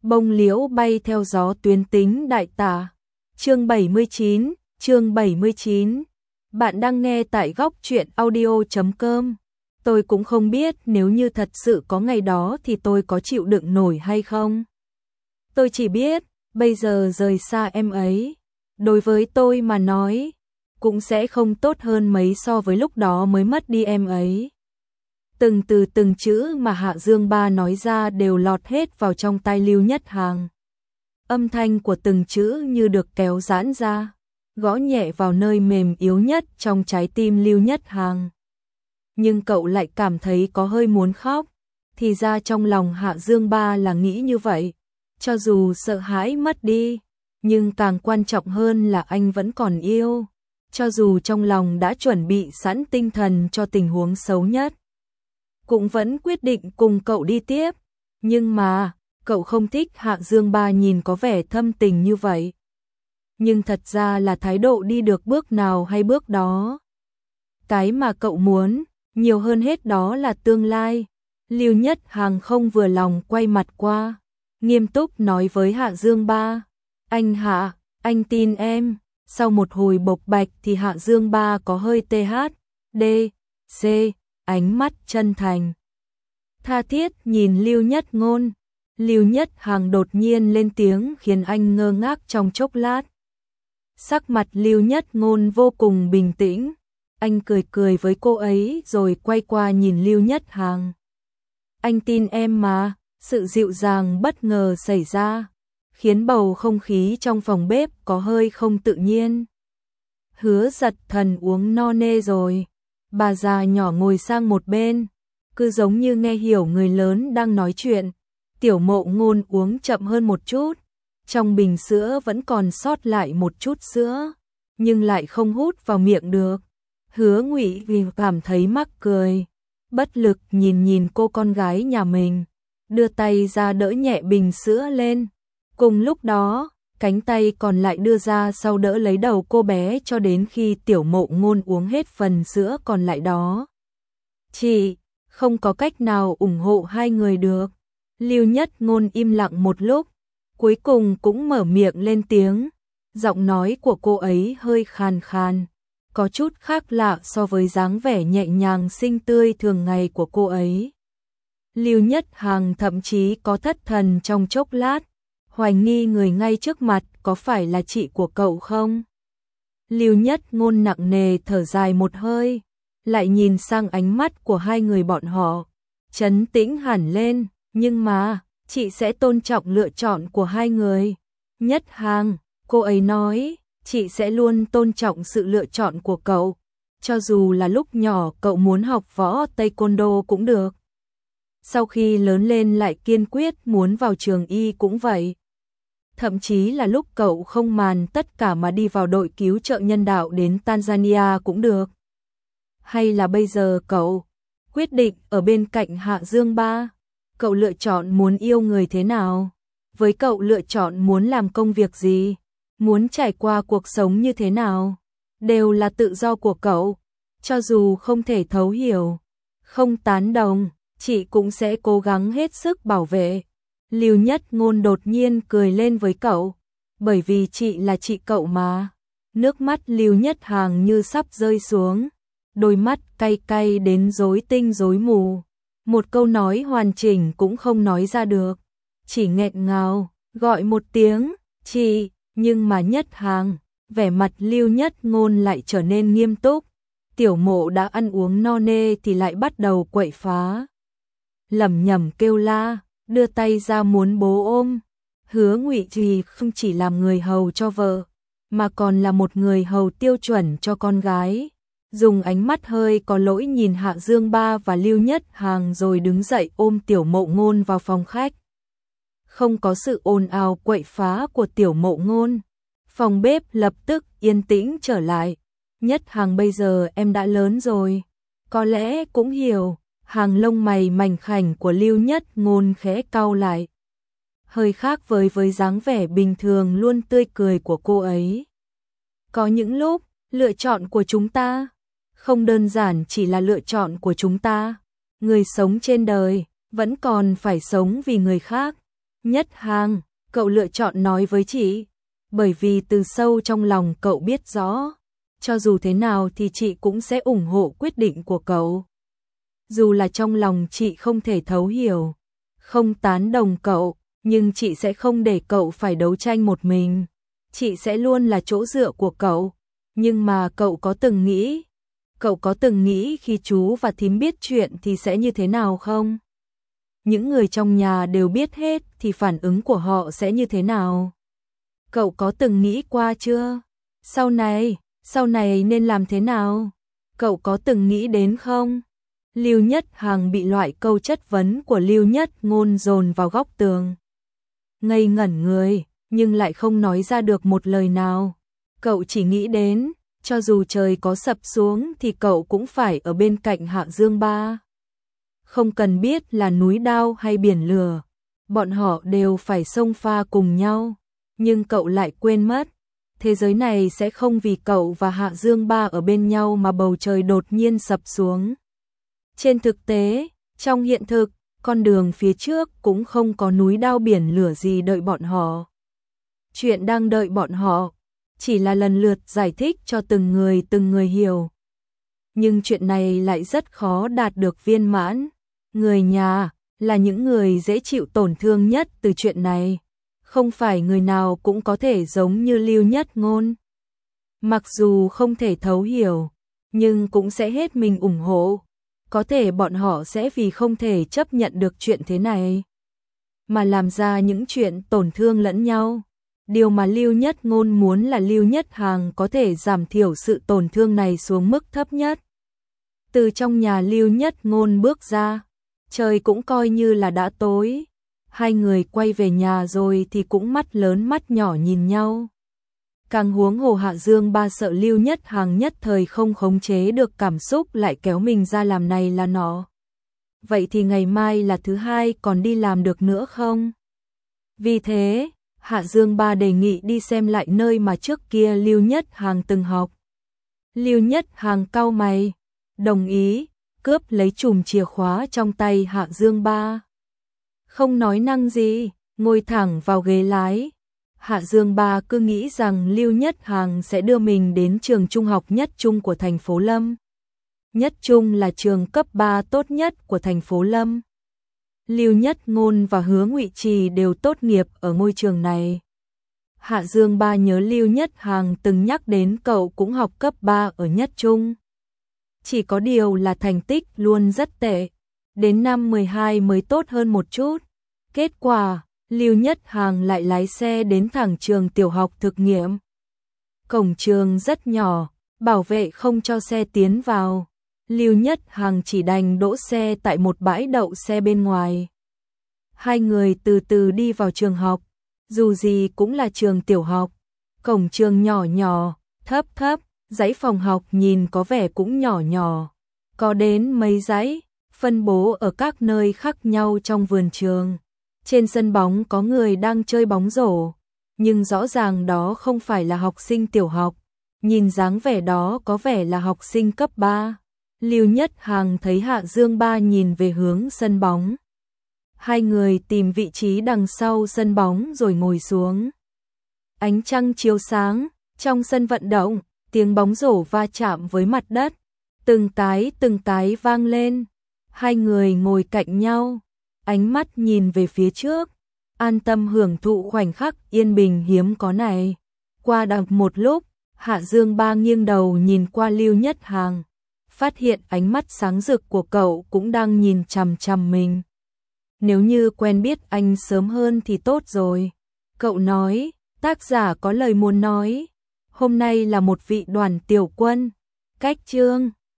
Bông liễu bay theo gió tuyến tính đại tả. Chương 79. Bạn đang nghe tại góc truyện audio.com. Tôi cũng không biết nếu như thật sự có ngày đó thì tôi có chịu đựng nổi hay không. Tôi chỉ biết, bây giờ rời xa em ấy, đối với tôi mà nói, cũng sẽ không tốt hơn mấy so với lúc đó mới mất đi em ấy. Từng từ từng chữ mà Hạ Dương Ba nói ra đều lọt hết vào trong tai Lưu Nhất Hằng. Âm thanh của từng chữ như được kéo giãn ra, gõ nhẹ vào nơi mềm yếu nhất trong trái tim Lưu Nhất Hằng. Nhưng cậu lại cảm thấy có hơi muốn khóc, thì ra trong lòng Hạ Dương Ba là nghĩ như vậy. Cho dù sợ hãi mất đi, nhưng càng quan trọng hơn là anh vẫn còn yêu. Cho dù trong lòng đã chuẩn bị sẵn tinh thần cho tình huống xấu nhất, cũng vẫn quyết định cùng cậu đi tiếp. Nhưng mà, cậu không thích Hạ Dương Ba nhìn có vẻ thâm tình như vậy. Nhưng thật ra là thái độ đi được bước nào hay bước đó. Cái mà cậu muốn, nhiều hơn hết đó là tương lai. Lưu Nhất Hằng không vừa lòng quay mặt qua, nghiêm túc nói với Hạ Dương Ba. Anh Hạ, anh tin em. Sau một hồi bộc bạch thì Hạ Dương Ba có hơi THD, C, ánh mắt chân thành. Tha thiết nhìn Lưu Nhất Ngôn. Lưu Nhất Hằng đột nhiên lên tiếng khiến anh ngơ ngác trong chốc lát. Sắc mặt Lưu Nhất Ngôn vô cùng bình tĩnh. Anh cười cười với cô ấy rồi quay qua nhìn Lưu Nhất Hằng. Anh tin em mà. Sự dịu dàng bất ngờ xảy ra, khiến bầu không khí trong phòng bếp có hơi không tự nhiên. Hứa Giật Thần uống no nê rồi. Bà già nhỏ ngồi sang một bên, cứ giống như nghe hiểu người lớn đang nói chuyện. Tiểu Mộ Ngôn uống chậm hơn một chút, trong bình sữa vẫn còn sót lại một chút sữa, nhưng lại không hút vào miệng được. Hứa Ngụy vì cảm thấy mắc cười, bất lực nhìn cô con gái nhà mình, đưa tay ra đỡ nhẹ bình sữa lên. Cùng lúc đó, cánh tay còn lại đưa ra sau đỡ lấy đầu cô bé cho đến khi Tiểu Mộ Ngôn uống hết phần sữa còn lại đó. Chị, không có cách nào ủng hộ hai người được. Lưu Nhất Ngôn im lặng một lúc, cuối cùng cũng mở miệng lên tiếng. Giọng nói của cô ấy hơi khàn khàn, có chút khác lạ so với dáng vẻ nhẹ nhàng xinh tươi thường ngày của cô ấy. Lưu Nhất Hằng thậm chí có thất thần trong chốc lát, hoài nghi người ngay trước mặt có phải là chị của cậu không. Lưu Nhất Ngôn nặng nề thở dài một hơi, lại nhìn sang ánh mắt của hai người bọn họ, trấn tĩnh hẳn lên. Nhưng mà, chị sẽ tôn trọng lựa chọn của hai người. Nhất Hằng, cô ấy nói, chị sẽ luôn tôn trọng sự lựa chọn của cậu. Cho dù là lúc nhỏ cậu muốn học võ Taekwondo cũng được. Sau khi lớn lên lại kiên quyết muốn vào trường y cũng vậy. Thậm chí là lúc cậu không màng tất cả mà đi vào đội cứu trợ nhân đạo đến Tanzania cũng được. Hay là bây giờ cậu quyết định ở bên cạnh Hạ Dương Ba, cậu lựa chọn muốn yêu người thế nào? Với cậu lựa chọn muốn làm công việc gì? Muốn trải qua cuộc sống như thế nào? Đều là tự do của cậu. Cho dù không thể thấu hiểu, không tán đồng, chị cũng sẽ cố gắng hết sức bảo vệ. Lưu Nhất Ngôn đột nhiên cười lên với cậu, bởi vì chị là chị cậu mà. Nước mắt Lưu Nhất Hằng như sắp rơi xuống, đôi mắt cay cay đến rối tinh rối mù. Một câu nói hoàn chỉnh cũng không nói ra được, chỉ nghẹn ngào, gọi một tiếng, chị, nhưng mà Nhất Hằng, vẻ mặt Lưu Nhất Ngôn lại trở nên nghiêm túc. Tiểu Mộ đã ăn uống no nê thì lại bắt đầu quậy phá. Lẩm nhẩm kêu la, đưa tay ra muốn bố ôm. Hứa Ngụy thì không chỉ làm người hầu cho vợ, mà còn là một người hầu tiêu chuẩn cho con gái. Dùng ánh mắt hơi có lỗi nhìn Hạ Dương Ba và Lưu Nhất Hằng rồi đứng dậy ôm Tiểu Mộ Ngôn vào phòng khách. Không có sự ồn ào quậy phá của Tiểu Mộ Ngôn, phòng bếp lập tức yên tĩnh trở lại. Nhất Hằng, bây giờ em đã lớn rồi, có lẽ cũng hiểu. Hàng lông mày mảnh khảnh của Lưu Nhất Ngôn khẽ cau lại, hơi khác với dáng vẻ bình thường luôn tươi cười của cô ấy. Có những lúc, lựa chọn của chúng ta không đơn giản chỉ là lựa chọn của chúng ta. Người sống trên đời vẫn còn phải sống vì người khác. Nhất Hàng, cậu lựa chọn nói với chị, bởi vì từ sâu trong lòng cậu biết rõ, cho dù thế nào thì chị cũng sẽ ủng hộ quyết định của cậu. Dù là trong lòng chị không thể thấu hiểu, không tán đồng cậu, nhưng chị sẽ không để cậu phải đấu tranh một mình. Chị sẽ luôn là chỗ dựa của cậu. Nhưng mà cậu có từng nghĩ khi chú và thím biết chuyện thì sẽ như thế nào không? Những người trong nhà đều biết hết thì phản ứng của họ sẽ như thế nào? Cậu có từng nghĩ qua chưa? Sau này nên làm thế nào? Cậu có từng nghĩ đến không? Lưu Nhất Hàng bị loại câu chất vấn của Lưu Nhất Ngôn dồn vào góc tường. Ngây ngẩn người, nhưng lại không nói ra được một lời nào. Cậu chỉ nghĩ đến, cho dù trời có sập xuống thì cậu cũng phải ở bên cạnh Hạ Dương Ba. Không cần biết là núi đao hay biển lửa, bọn họ đều phải xông pha cùng nhau. Nhưng cậu lại quên mất, thế giới này sẽ không vì cậu và Hạ Dương Ba ở bên nhau mà bầu trời đột nhiên sập xuống. Trên thực tế, trong hiện thực, con đường phía trước cũng không có núi đao biển lửa gì đợi bọn họ. Chuyện đang đợi bọn họ chỉ là lần lượt giải thích cho từng người hiểu. Nhưng chuyện này lại rất khó đạt được viên mãn. Người nhà là những người dễ chịu tổn thương nhất từ chuyện này. Không phải người nào cũng có thể giống như Lưu Nhất Ngôn. Mặc dù không thể thấu hiểu, nhưng cũng sẽ hết mình ủng hộ. Có thể bọn họ sẽ vì không thể chấp nhận được chuyện thế này mà làm ra những chuyện tổn thương lẫn nhau. Điều mà Lưu Nhất Ngôn muốn là Lưu Nhất Hàng có thể giảm thiểu sự tổn thương này xuống mức thấp nhất. Từ trong nhà Lưu Nhất Ngôn bước ra, trời cũng coi như là đã tối. Hai người quay về nhà rồi thì cũng mắt lớn mắt nhỏ nhìn nhau. Càng huống hồ Hạ Dương Ba sợ Lưu Nhất Hàng nhất thời không khống chế được cảm xúc lại kéo mình ra làm này là nọ. Vậy thì ngày mai là thứ hai còn đi làm được nữa không? Vì thế, Hạ Dương Ba đề nghị đi xem lại nơi mà trước kia Lưu Nhất Hàng từng học. Lưu Nhất Hàng cau mày, đồng ý, cướp lấy chùm chìa khóa trong tay Hạ Dương Ba. Không nói năng gì, ngồi thẳng vào ghế lái. Hạ Dương Ba cứ nghĩ rằng Lưu Nhất Hàng sẽ đưa mình đến trường trung học Nhất Trung của thành phố Lâm. Nhất Trung là trường cấp 3 tốt nhất của thành phố Lâm. Lưu Nhất Ngôn và Hứa Ngụy Trì đều tốt nghiệp ở ngôi trường này. Hạ Dương Ba nhớ Lưu Nhất Hàng từng nhắc đến cậu cũng học cấp 3 ở Nhất Trung. Chỉ có điều là thành tích luôn rất tệ. Đến năm 12 mới tốt hơn một chút. Kết quả, Lưu Nhất Hàng lại lái xe đến thẳng trường tiểu học thực nghiệm. Cổng trường rất nhỏ, bảo vệ không cho xe tiến vào. Lưu Nhất Hàng chỉ đành đỗ xe tại một bãi đậu xe bên ngoài. Hai người từ từ đi vào trường học, dù gì cũng là trường tiểu học. Cổng trường nhỏ nhỏ, thấp thấp, dãy phòng học nhìn có vẻ cũng nhỏ nhỏ. Có đến mấy dãy, phân bố ở các nơi khác nhau trong vườn trường. Trên sân bóng có người đang chơi bóng rổ, nhưng rõ ràng đó không phải là học sinh tiểu học. Nhìn dáng vẻ đó có vẻ là học sinh cấp 3. Lưu Nhất Hàng thấy Hạ Dương Ba nhìn về hướng sân bóng. Hai người tìm vị trí đằng sau sân bóng rồi ngồi xuống. Ánh trăng chiếu sáng, trong sân vận động, tiếng bóng rổ va chạm với mặt đất. Từng cái vang lên. Hai người ngồi cạnh nhau, ánh mắt nhìn về phía trước, an tâm hưởng thụ khoảnh khắc yên bình hiếm có này. Qua đằng một lúc, Hạ Dương Ba nghiêng đầu nhìn qua Lưu Nhất Hàng, phát hiện ánh mắt sáng rực của cậu cũng đang nhìn chằm chằm mình. Nếu như quen biết anh sớm hơn thì tốt rồi. Cậu nói, tác giả có lời muốn nói. Hôm nay là một vị đoàn tiểu quân. Cách chương